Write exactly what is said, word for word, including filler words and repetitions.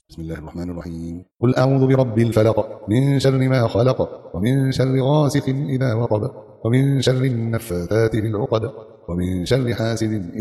بسم الله الرحمن الرحيم. قل أعوذ برب الفلق من شر ما خلق ومن شر غاسق إذا وقب ومن شر النفاثات في العقد ومن شر حاسد